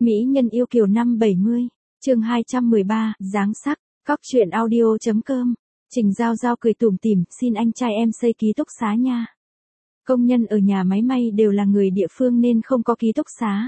Mỹ nhân yêu kiều năm 70, chương 213, dáng sắc, cóc truyện audio.com. Trình Giao Giao cười tủm tỉm, xin anh trai em xây ký túc xá nha. Công nhân ở nhà máy may đều là người địa phương nên không có ký túc xá.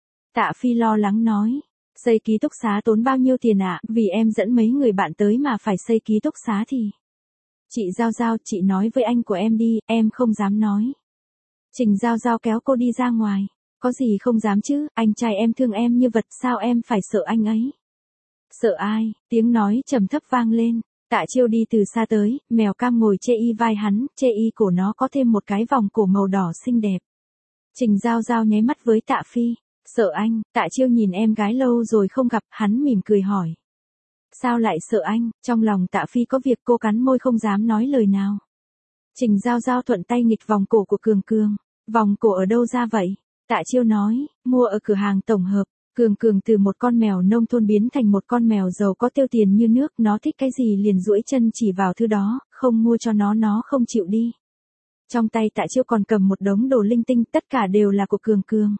Tạ Phi lo lắng nói, xây ký túc xá tốn bao nhiêu tiền ạ, vì em dẫn mấy người bạn tới mà phải xây ký túc xá thì. Chị Giao Giao, chị nói với anh của em đi, em không dám nói. Trình Giao Giao kéo cô đi ra ngoài. Có gì không dám chứ, anh trai em thương em như vật, sao em phải sợ anh ấy? Sợ ai? Tiếng nói trầm thấp vang lên. Tạ Chiêu đi từ xa tới, mèo cam ngồi chê y vai hắn, chê y cổ nó có thêm một cái vòng cổ màu đỏ xinh đẹp. Trình Giao Giao nháy mắt với Tạ Phi. Sợ anh? Tạ Chiêu nhìn em gái lâu rồi không gặp, hắn mỉm cười hỏi. Sao lại sợ anh? Trong lòng Tạ Phi có việc, cô cắn môi không dám nói lời nào. Trình Giao Giao thuận tay nghịch vòng cổ của Cường Cường. Vòng cổ ở đâu ra vậy? Tạ Chiêu nói, mua ở cửa hàng tổng hợp. Cường Cường từ một con mèo nông thôn biến thành một con mèo giàu có tiêu tiền như nước, nó thích cái gì liền duỗi chân chỉ vào thứ đó, không mua cho nó không chịu đi. Trong tay Tạ Chiêu còn cầm một đống đồ linh tinh, tất cả đều là của Cường Cường.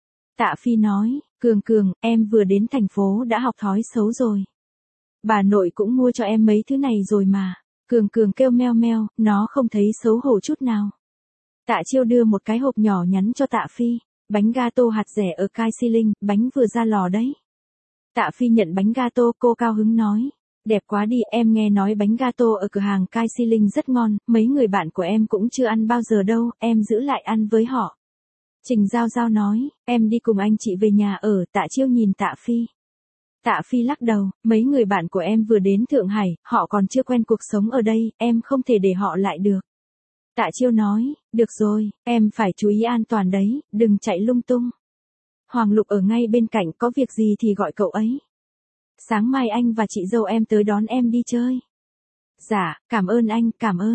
Tạ Phi nói, Cường Cường, em vừa đến thành phố đã học thói xấu rồi. Bà nội cũng mua cho em mấy thứ này rồi mà. Cường Cường kêu meo meo, nó không thấy xấu hổ chút nào. Tạ Chiêu đưa một cái hộp nhỏ nhắn cho Tạ Phi. Bánh gato hạt dẻ ở Kai Si Linh, bánh vừa ra lò đấy. Tạ Phi nhận bánh gato, cô cao hứng nói. Đẹp quá đi, em nghe nói bánh gato ở cửa hàng Kai Si Linh rất ngon, mấy người bạn của em cũng chưa ăn bao giờ đâu, em giữ lại ăn với họ. Trình Giao Giao nói, em đi cùng anh chị về nhà ở. Tạ Chiêu nhìn Tạ Phi. Tạ Phi lắc đầu, mấy người bạn của em vừa đến Thượng Hải, họ còn chưa quen cuộc sống ở đây, em không thể để họ lại được. Tạ Chiêu nói, được rồi, em phải chú ý an toàn đấy, đừng chạy lung tung. Hoàng Lục ở ngay bên cạnh, có việc gì thì gọi cậu ấy. Sáng mai anh và chị dâu em tới đón em đi chơi. Dạ, cảm ơn anh,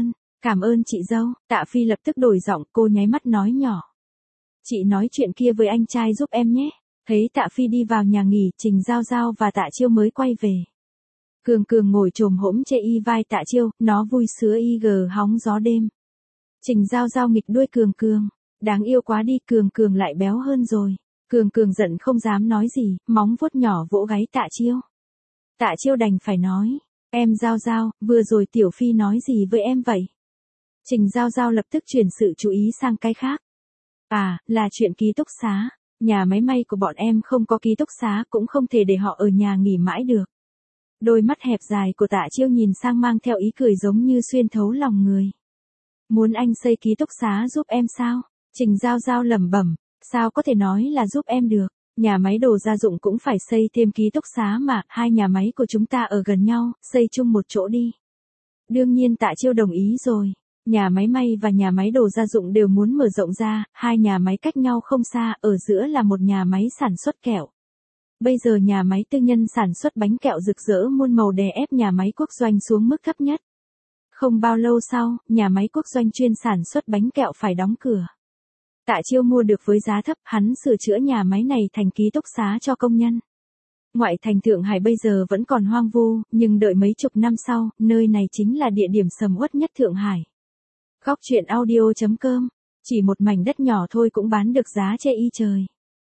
cảm ơn chị dâu. Tạ Phi lập tức đổi giọng, cô nháy mắt nói nhỏ. Chị nói chuyện kia với anh trai giúp em nhé. Thấy Tạ Phi đi vào nhà nghỉ, Trình Giao Giao và Tạ Chiêu mới quay về. Cường Cường ngồi chồm hổm chê y vai Tạ Chiêu, nó vui sứa y gờ hóng gió đêm. Trình Giao Giao nghịch đuôi Cường Cường. Đáng yêu quá đi, Cường Cường lại béo hơn rồi. Cường Cường giận không dám nói gì, móng vuốt nhỏ vỗ gáy Tạ Chiêu. Tạ Chiêu đành phải nói, em Giao Giao, vừa rồi Tiểu Phi nói gì với em vậy? Trình Giao Giao lập tức chuyển sự chú ý sang cái khác. À, là chuyện ký túc xá. Nhà máy may của bọn em không có ký túc xá, cũng không thể để họ ở nhà nghỉ mãi được. Đôi mắt hẹp dài của Tạ Chiêu nhìn sang mang theo ý cười giống như xuyên thấu lòng người. Muốn anh xây ký túc xá giúp em sao? Trình Giao Giao lẩm bẩm, sao có thể nói là giúp em được? Nhà máy đồ gia dụng cũng phải xây thêm ký túc xá mà, hai nhà máy của chúng ta ở gần nhau, xây chung một chỗ đi. Đương nhiên Tạ Chiêu đồng ý rồi. Nhà máy may và nhà máy đồ gia dụng đều muốn mở rộng ra, hai nhà máy cách nhau không xa, ở giữa là một nhà máy sản xuất kẹo. Bây giờ nhà máy tư nhân sản xuất bánh kẹo rực rỡ muôn màu đè ép nhà máy quốc doanh xuống mức thấp nhất. Không bao lâu sau, nhà máy quốc doanh chuyên sản xuất bánh kẹo phải đóng cửa. Tạ Chiêu mua được với giá thấp, hắn sửa chữa nhà máy này thành ký túc xá cho công nhân. Ngoại thành Thượng Hải bây giờ vẫn còn hoang vu, nhưng đợi mấy chục năm sau, nơi này chính là địa điểm sầm uất nhất Thượng Hải. Góc truyện audio.com, chỉ một mảnh đất nhỏ thôi cũng bán được giá chê y trời.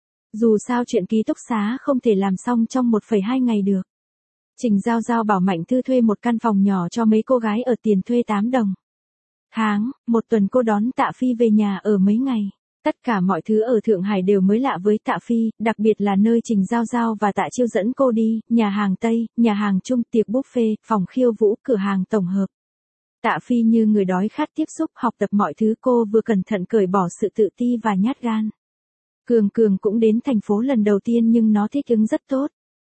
Dù sao chuyện ký túc xá không thể làm xong trong 1,2 ngày được. Trình Giao Giao bảo Mạnh Thư thuê một căn phòng nhỏ cho mấy cô gái ở tiền thuê 8 đồng. Tháng, một tuần cô đón Tạ Phi về nhà ở mấy ngày. Tất cả mọi thứ ở Thượng Hải đều mới lạ với Tạ Phi, đặc biệt là nơi Trình Giao Giao và Tạ Chiêu dẫn cô đi, nhà hàng Tây, nhà hàng Trung, tiệc buffet, phòng khiêu vũ, cửa hàng tổng hợp. Tạ Phi như người đói khát tiếp xúc học tập mọi thứ, cô vừa cẩn thận cởi bỏ sự tự ti và nhát gan. Cường Cường cũng đến thành phố lần đầu tiên nhưng nó thích ứng rất tốt.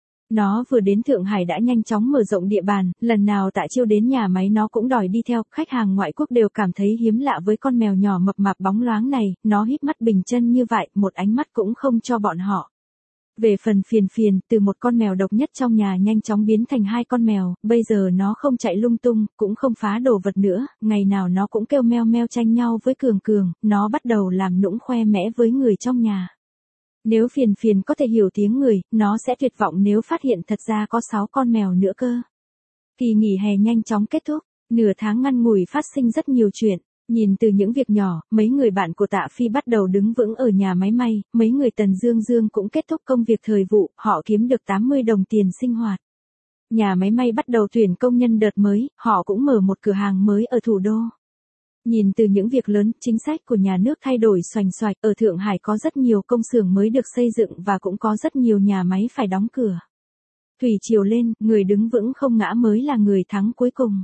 Nó vừa đến Thượng Hải đã nhanh chóng mở rộng địa bàn, lần nào Tạ Chiêu đến nhà máy nó cũng đòi đi theo, khách hàng ngoại quốc đều cảm thấy hiếm lạ với con mèo nhỏ mập mạp bóng loáng này, nó híp mắt bình chân như vậy, một ánh mắt cũng không cho bọn họ. Về phần phiền, từ một con mèo độc nhất trong nhà nhanh chóng biến thành hai con mèo, bây giờ nó không chạy lung tung, cũng không phá đồ vật nữa, ngày nào nó cũng kêu meo meo tranh nhau với Cường Cường, nó bắt đầu làm nũng khoe mẽ với người trong nhà. Nếu phiền có thể hiểu tiếng người, nó sẽ tuyệt vọng nếu phát hiện thật ra có 6 con mèo nữa cơ. Kỳ nghỉ hè nhanh chóng kết thúc, nửa tháng ngắn ngủi phát sinh rất nhiều chuyện. Nhìn từ những việc nhỏ, mấy người bạn của Tạ Phi bắt đầu đứng vững ở nhà máy may, mấy người Tần Dương Dương cũng kết thúc công việc thời vụ, họ kiếm được 80 đồng tiền sinh hoạt. Nhà máy may bắt đầu tuyển công nhân đợt mới, họ cũng mở một cửa hàng mới ở thủ đô. Nhìn từ những việc lớn, chính sách của nhà nước thay đổi xoành xoạch, ở Thượng Hải có rất nhiều công xưởng mới được xây dựng và cũng có rất nhiều nhà máy phải đóng cửa. Thủy triều lên, người đứng vững không ngã mới là người thắng cuối cùng.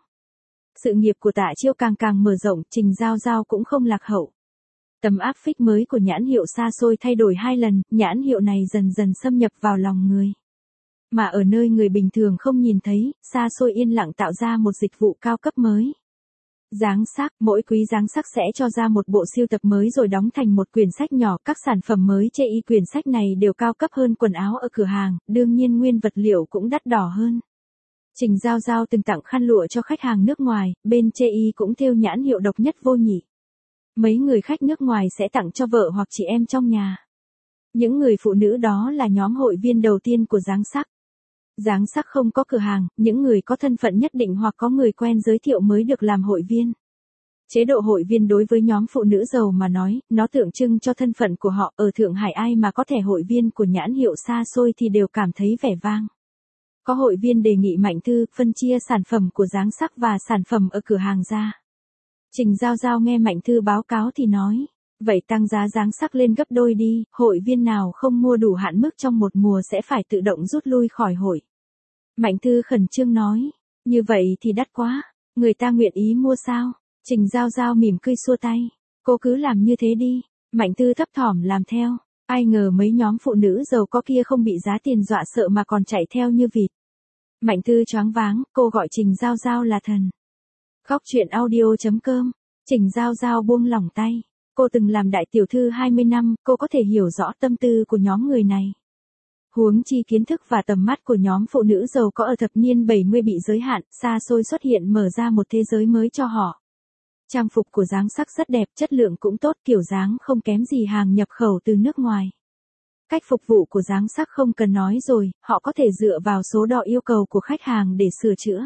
Sự nghiệp của Tạ Chiêu càng càng mở rộng, Trình Giao Giao cũng không lạc hậu. Tấm áp phích mới của nhãn hiệu xa xôi thay đổi 2 lần, nhãn hiệu này dần dần xâm nhập vào lòng người. Mà ở nơi người bình thường không nhìn thấy, xa xôi yên lặng tạo ra một dịch vụ cao cấp mới. Dáng sắc, mỗi quý dáng sắc sẽ cho ra một bộ sưu tập mới rồi đóng thành một quyển sách nhỏ, các sản phẩm mới chê y quyển sách này đều cao cấp hơn quần áo ở cửa hàng, đương nhiên nguyên vật liệu cũng đắt đỏ hơn. Trình Giao Giao từng tặng khăn lụa cho khách hàng nước ngoài, bên chê y cũng thêu nhãn hiệu độc nhất vô nhị. Mấy người khách nước ngoài sẽ tặng cho vợ hoặc chị em trong nhà. Những người phụ nữ đó là nhóm hội viên đầu tiên của dáng sắc. Dáng sắc không có cửa hàng, những người có thân phận nhất định hoặc có người quen giới thiệu mới được làm hội viên. Chế độ hội viên đối với nhóm phụ nữ giàu mà nói, nó tượng trưng cho thân phận của họ. Ở Thượng Hải ai mà có thẻ hội viên của nhãn hiệu xa xôi thì đều cảm thấy vẻ vang. Có hội viên đề nghị Mạnh Thư phân chia sản phẩm của dáng sắc và sản phẩm ở cửa hàng ra. Trình Giao Giao nghe Mạnh Thư báo cáo thì nói, vậy tăng giá dáng sắc lên gấp đôi đi, hội viên nào không mua đủ hạn mức trong một mùa sẽ phải tự động rút lui khỏi hội. Mạnh Thư khẩn trương nói, như vậy thì đắt quá, người ta nguyện ý mua sao? Trình Giao Giao mỉm cười xua tay, cô cứ làm như thế đi. Mạnh Thư thấp thỏm làm theo, ai ngờ mấy nhóm phụ nữ giàu có kia không bị giá tiền dọa sợ mà còn chạy theo như vịt. Mạnh Thư choáng váng, cô gọi Trình Giao Giao là thần. Khóc chuyện audio.com, Trình Giao Giao buông lỏng tay. Cô từng làm đại tiểu thư 20 năm, cô có thể hiểu rõ tâm tư của nhóm người này. Huống chi kiến thức và tầm mắt của nhóm phụ nữ giàu có ở thập niên 70 bị giới hạn, xa xôi xuất hiện mở ra một thế giới mới cho họ. Trang phục của dáng sắc rất đẹp, chất lượng cũng tốt, kiểu dáng không kém gì hàng nhập khẩu từ nước ngoài. Cách phục vụ của dáng sắc không cần nói rồi, họ có thể dựa vào số đo yêu cầu của khách hàng để sửa chữa.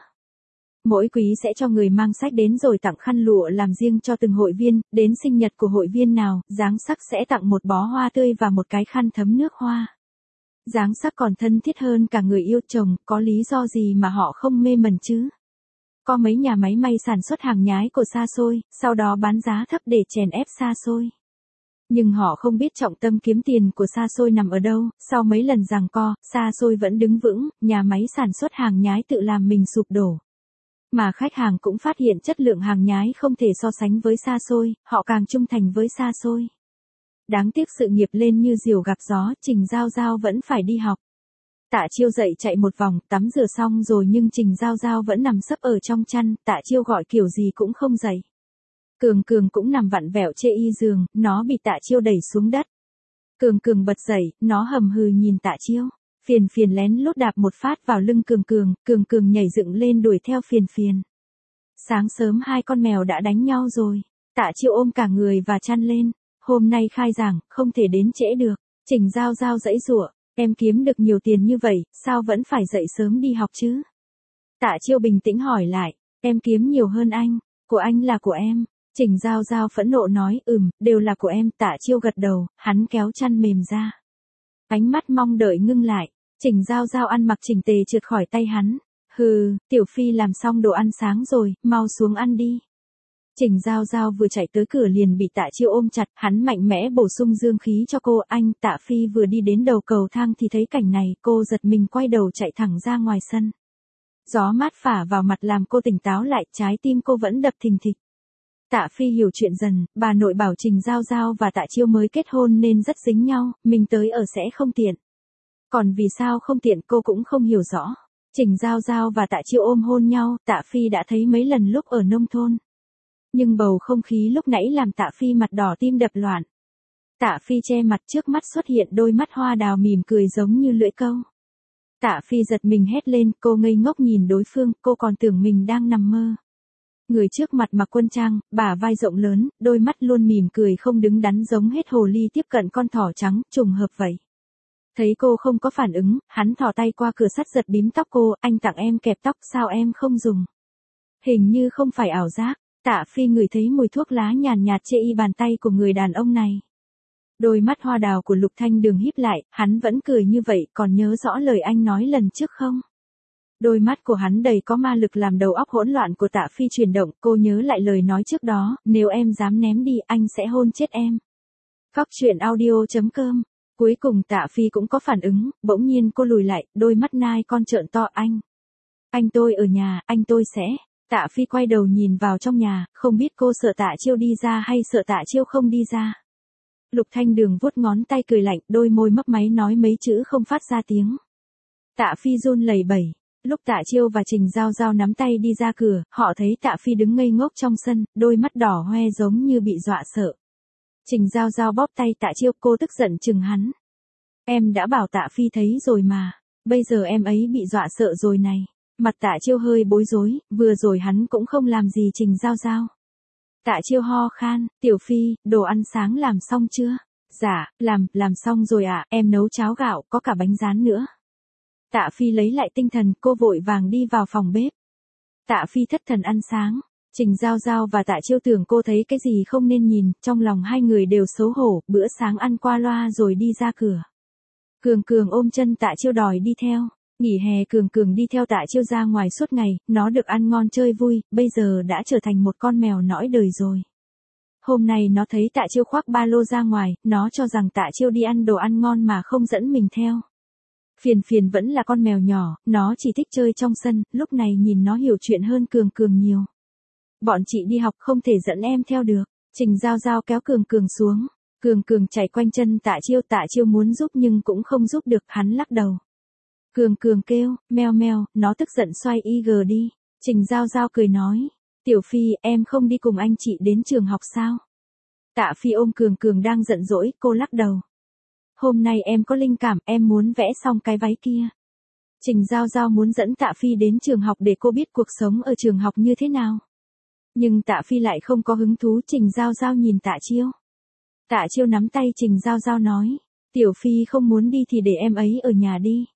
Mỗi quý sẽ cho người mang sách đến rồi tặng khăn lụa làm riêng cho từng hội viên, đến sinh nhật của hội viên nào, dáng sắc sẽ tặng một bó hoa tươi và một cái khăn thấm nước hoa. Dáng sắc còn thân thiết hơn cả người yêu chồng, có lý do gì mà họ không mê mẩn chứ? Có mấy nhà máy may sản xuất hàng nhái của xa xôi, sau đó bán giá thấp để chèn ép xa xôi. Nhưng họ không biết trọng tâm kiếm tiền của xa xôi nằm ở đâu, sau mấy lần giằng co, xa xôi vẫn đứng vững, nhà máy sản xuất hàng nhái tự làm mình sụp đổ. Mà khách hàng cũng phát hiện chất lượng hàng nhái không thể so sánh với xa xôi, họ càng trung thành với xa xôi. Đáng tiếc sự nghiệp lên như diều gặp gió, Trình Giao Giao vẫn phải đi học. Tạ Chiêu dậy chạy một vòng, tắm rửa xong rồi nhưng Trình Giao Giao vẫn nằm sấp ở trong chăn, Tạ Chiêu gọi kiểu gì cũng không dậy. Cường Cường cũng nằm vặn vẹo chê y giường, nó bị Tạ Chiêu đẩy xuống đất. Cường Cường bật dậy, nó hầm hừ nhìn Tạ Chiêu. Phiền Phiền lén lút đạp một phát vào lưng Cường Cường, Cường Cường nhảy dựng lên đuổi theo Phiền Phiền. Sáng sớm hai con mèo đã đánh nhau rồi. Tạ Chiêu ôm cả người và chăn lên. Hôm nay khai giảng, không thể đến trễ được. Trình Giao Giao giãy giụa, em kiếm được nhiều tiền như vậy, sao vẫn phải dậy sớm đi học chứ? Tạ Chiêu bình tĩnh hỏi lại, em kiếm nhiều hơn anh, của anh là của em. Trình Giao Giao phẫn nộ nói, đều là của em. Tạ Chiêu gật đầu, hắn kéo chăn mềm ra. Ánh mắt mong đợi ngưng lại, Trình Giao Giao ăn mặc chỉnh tề trượt khỏi tay hắn. Hừ, Tiểu Phi làm xong đồ ăn sáng rồi, mau xuống ăn đi. Trình Giao Giao vừa chạy tới cửa liền bị Tạ Chiêu ôm chặt, hắn mạnh mẽ bổ sung dương khí cho cô. Anh, Tạ Phi vừa đi đến đầu cầu thang thì thấy cảnh này, cô giật mình quay đầu chạy thẳng ra ngoài sân. Gió mát phả vào mặt làm cô tỉnh táo lại, trái tim cô vẫn đập thình thịch. Tạ Phi hiểu chuyện dần, bà nội bảo Trình Giao Giao và Tạ Chiêu mới kết hôn nên rất dính nhau, mình tới ở sẽ không tiện. Còn vì sao không tiện cô cũng không hiểu rõ. Trình Giao Giao và Tạ Chiêu ôm hôn nhau, Tạ Phi đã thấy mấy lần lúc ở nông thôn. Nhưng bầu không khí lúc nãy làm Tạ Phi mặt đỏ tim đập loạn. Tạ Phi che mặt, trước mắt xuất hiện đôi mắt hoa đào mỉm cười giống như lưỡi câu. Tạ Phi giật mình hét lên, cô ngây ngốc nhìn đối phương, cô còn tưởng mình đang nằm mơ. Người trước mặt mặc quân trang, bả vai rộng lớn, đôi mắt luôn mỉm cười không đứng đắn giống hết hồ ly tiếp cận con thỏ trắng, trùng hợp vậy. Thấy cô không có phản ứng, hắn thò tay qua cửa sắt giật bím tóc cô, anh tặng em kẹp tóc sao em không dùng. Hình như không phải ảo giác. Tạ Phi ngửi thấy mùi thuốc lá nhàn nhạt chê y bàn tay của người đàn ông này. Đôi mắt hoa đào của Lục Thanh Đường híp lại, hắn vẫn cười như vậy, còn nhớ rõ lời anh nói lần trước không? Đôi mắt của hắn đầy có ma lực làm đầu óc hỗn loạn của Tạ Phi chuyển động, cô nhớ lại lời nói trước đó, nếu em dám ném đi, anh sẽ hôn chết em. Cóc truyện audio.com. Cuối cùng Tạ Phi cũng có phản ứng, bỗng nhiên cô lùi lại, đôi mắt nai con trợn to. Anh tôi ở nhà, anh tôi sẽ. Tạ Phi quay đầu nhìn vào trong nhà, không biết cô sợ Tạ Chiêu đi ra hay sợ Tạ Chiêu không đi ra. Lục Thanh Đường vuốt ngón tay cười lạnh, đôi môi mấp máy nói mấy chữ không phát ra tiếng. Tạ Phi run lẩy bẩy. Lúc Tạ Chiêu và Trình Giao Giao nắm tay đi ra cửa, họ thấy Tạ Phi đứng ngây ngốc trong sân, đôi mắt đỏ hoe giống như bị dọa sợ. Trình Giao Giao bóp tay Tạ Chiêu, cô tức giận chừng hắn. Em đã bảo Tạ Phi thấy rồi mà, bây giờ em ấy bị dọa sợ rồi này. Mặt Tạ Chiêu hơi bối rối, vừa rồi hắn cũng không làm gì Trình Giao Giao. Tạ Chiêu ho khan, Tiểu Phi, đồ ăn sáng làm xong chưa? Dạ, làm xong rồi ạ, em nấu cháo gạo, có cả bánh rán nữa. Tạ Phi lấy lại tinh thần, cô vội vàng đi vào phòng bếp. Tạ Phi thất thần ăn sáng. Trình Giao Giao và Tạ Chiêu tưởng cô thấy cái gì không nên nhìn, trong lòng hai người đều xấu hổ, bữa sáng ăn qua loa rồi đi ra cửa. Cường Cường ôm chân Tạ Chiêu đòi đi theo. Nghỉ hè Cường Cường đi theo Tạ Chiêu ra ngoài suốt ngày, nó được ăn ngon chơi vui, bây giờ đã trở thành một con mèo nõi đời rồi. Hôm nay nó thấy Tạ Chiêu khoác ba lô ra ngoài, nó cho rằng Tạ Chiêu đi ăn đồ ăn ngon mà không dẫn mình theo. Phiền vẫn là con mèo nhỏ, nó chỉ thích chơi trong sân, lúc này nhìn nó hiểu chuyện hơn Cường Cường nhiều. Bọn chị đi học không thể dẫn em theo được. Trình Giao Giao kéo Cường Cường xuống. Cường Cường chạy quanh chân Tạ Chiêu muốn giúp nhưng cũng không giúp được, hắn lắc đầu. Cường Cường kêu, meo meo, nó tức giận xoay IG đi. Trình Giao Giao cười nói, Tiểu Phi, em không đi cùng anh chị đến trường học sao? Tạ Phi ôm Cường Cường đang giận dỗi, cô lắc đầu. Hôm nay em có linh cảm, em muốn vẽ xong cái váy kia. Trình Giao Giao muốn dẫn Tạ Phi đến trường học để cô biết cuộc sống ở trường học như thế nào. Nhưng Tạ Phi lại không có hứng thú. Trình Giao Giao nhìn Tạ Chiêu. Tạ Chiêu nắm tay Trình Giao Giao nói, Tiểu Phi không muốn đi thì để em ấy ở nhà đi.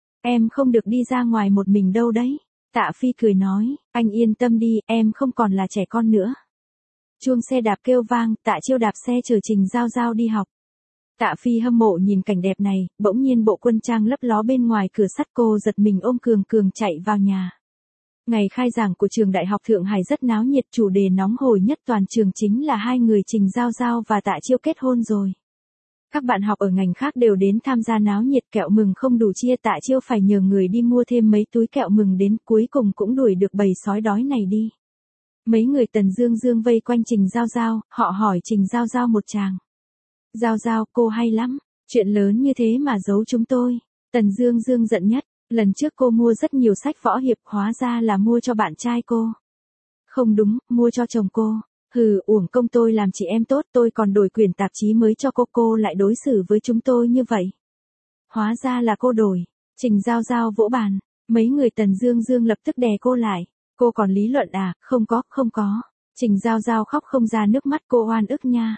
Em không được đi ra ngoài một mình đâu đấy. Tạ Phi cười nói, anh yên tâm đi, em không còn là trẻ con nữa. Chuông xe đạp kêu vang, Tạ Chiêu đạp xe chở Trình Giao Giao đi học. Tạ Phi hâm mộ nhìn cảnh đẹp này, bỗng nhiên bộ quân trang lấp ló bên ngoài cửa sắt, cô giật mình ôm Cường Cường chạy vào nhà. Ngày khai giảng của trường Đại học Thượng Hải rất náo nhiệt, chủ đề nóng hổi nhất toàn trường chính là hai người Trình Giao Giao và Tạ Chiêu kết hôn rồi. Các bạn học ở ngành khác đều đến tham gia náo nhiệt, kẹo mừng không đủ chia, Tạ Chiêu phải nhờ người đi mua thêm mấy túi kẹo mừng đến, cuối cùng cũng đuổi được bầy sói đói này đi. Mấy người Tần Dương vây quanh Trình Giao Giao, họ hỏi Trình Giao Giao một tràng. Giao Giao, cô hay lắm, chuyện lớn như thế mà giấu chúng tôi. Tần Dương giận nhất, lần trước cô mua rất nhiều sách võ hiệp, hóa ra là mua cho bạn trai cô. Không đúng, mua cho chồng cô. Hừ, uổng công tôi làm chị em tốt, tôi còn đổi quyển tạp chí mới cho cô lại đối xử với chúng tôi như vậy. Hóa ra là cô đổi. Trình Giao Giao vỗ bàn, mấy người Tần Dương lập tức đè cô lại. Cô còn lý luận à? Không có. Trình Giao Giao khóc không ra nước mắt, cô oan ức nha.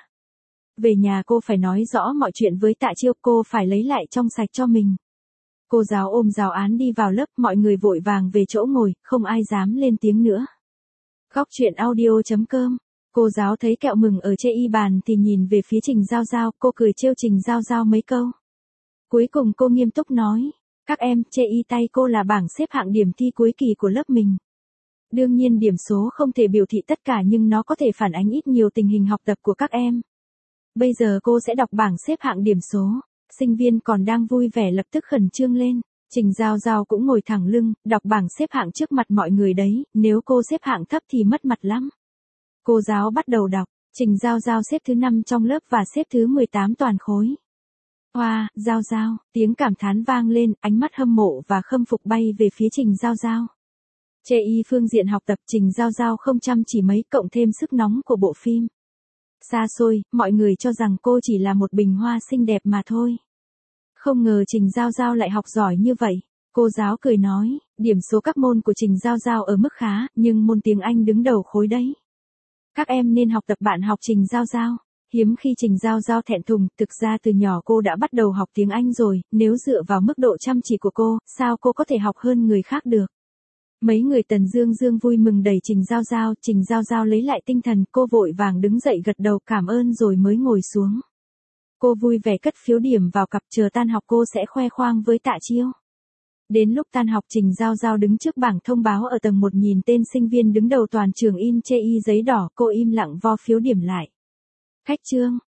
Về nhà cô phải nói rõ mọi chuyện với Tạ Chiêu, cô phải lấy lại trong sạch cho mình. Cô giáo ôm giáo án đi vào lớp, mọi người vội vàng về chỗ ngồi, không ai dám lên tiếng nữa. Cóc truyện audio.com. Cô giáo thấy kẹo mừng ở chê y bàn thì nhìn về phía Trình Giao Giao, cô cười trêu Trình Giao Giao mấy câu. Cuối cùng cô nghiêm túc nói, các em, chê y tay cô là bảng xếp hạng điểm thi cuối kỳ của lớp mình. Đương nhiên điểm số không thể biểu thị tất cả nhưng nó có thể phản ánh ít nhiều tình hình học tập của các em. Bây giờ cô sẽ đọc bảng xếp hạng điểm số. Sinh viên còn đang vui vẻ lập tức khẩn trương lên. Trình Giao Giao cũng ngồi thẳng lưng, đọc bảng xếp hạng trước mặt mọi người đấy, nếu cô xếp hạng thấp thì mất mặt lắm. Cô giáo bắt đầu đọc, Trình Giao Giao xếp thứ 5 trong lớp và xếp thứ 18 toàn khối. Hoa, Giao Giao, tiếng cảm thán vang lên, ánh mắt hâm mộ và khâm phục bay về phía Trình Giao Giao. Chê y phương diện học tập, Trình Giao Giao không chăm chỉ mấy, cộng thêm sức nóng của bộ phim. Xa xôi, mọi người cho rằng cô chỉ là một bình hoa xinh đẹp mà thôi. Không ngờ Trình Giao Giao lại học giỏi như vậy. Cô giáo cười nói, điểm số các môn của Trình Giao Giao ở mức khá, nhưng môn tiếng Anh đứng đầu khối đấy. Các em nên học tập bạn học Trình Giao Giao. Hiếm khi Trình Giao Giao thẹn thùng, thực ra từ nhỏ cô đã bắt đầu học tiếng Anh rồi, nếu dựa vào mức độ chăm chỉ của cô, sao cô có thể học hơn người khác được. Mấy người Tần Dương Dương vui mừng đẩy Trình Giao Giao lấy lại tinh thần, cô vội vàng đứng dậy gật đầu cảm ơn rồi mới ngồi xuống. Cô vui vẻ cất phiếu điểm vào cặp, chờ tan học cô sẽ khoe khoang với Tạ Chiêu. Đến lúc tan học Trình Giao Giao đứng trước bảng thông báo ở tầng 1 nhìn tên sinh viên đứng đầu toàn trường in chê y giấy đỏ, cô im lặng vo phiếu điểm lại. Khách trương,